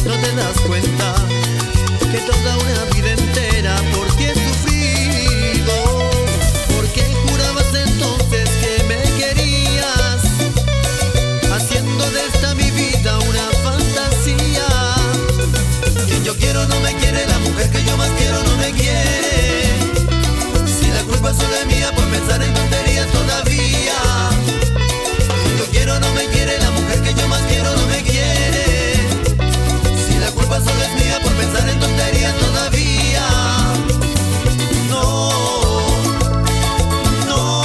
no te das cuenta que toda una vida entera por ti he sufrido. Porque jurabas entonces que me querías, haciendo de esta mi vida una fantasía. Quien yo quiero no me quiere, la mujer que yo más quiero no me quiere. Si la culpa solo es mía por pensar en tonterías todavía. Quien yo quiero no me quiere, la mujer que yo más quiero no me quiere. Si la culpa solo es mía por pensar en tonterías todavía. No, no,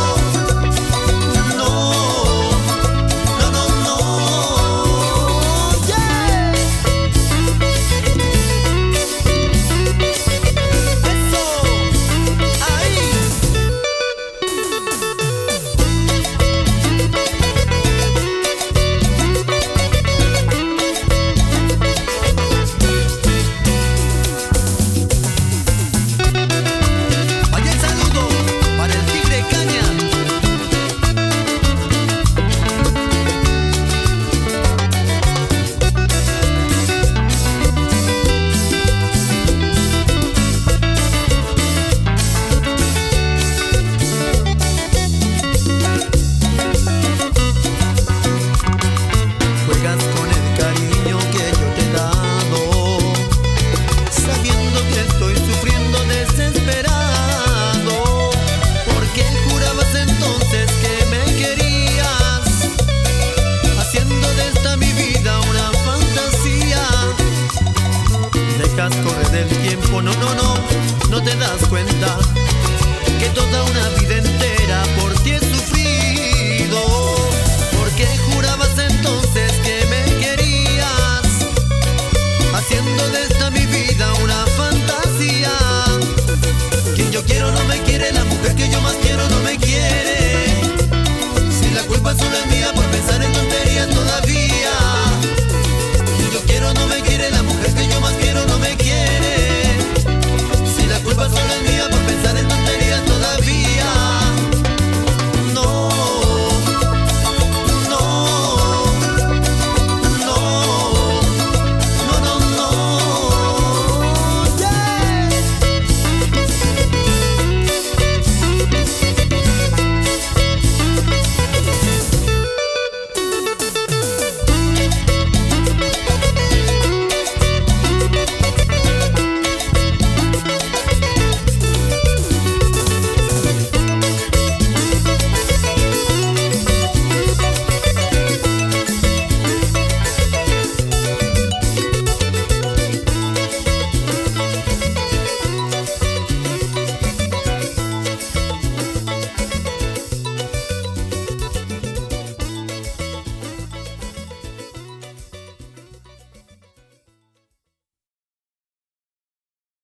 no, no, no, no, yeah. Eso, ahí. Vaya el saludo para el Tigre Caña. Juegas con el cariño que yo te he dado, sabiendo que estoy sufriendo desesperado. Porque jurabas entonces que me querías, haciendo de esta mi vida una fantasía. Dejas correr el tiempo, no, no, no, no te das cuenta que toda una vida entera por ti he sufrido. Porque jurabas entonces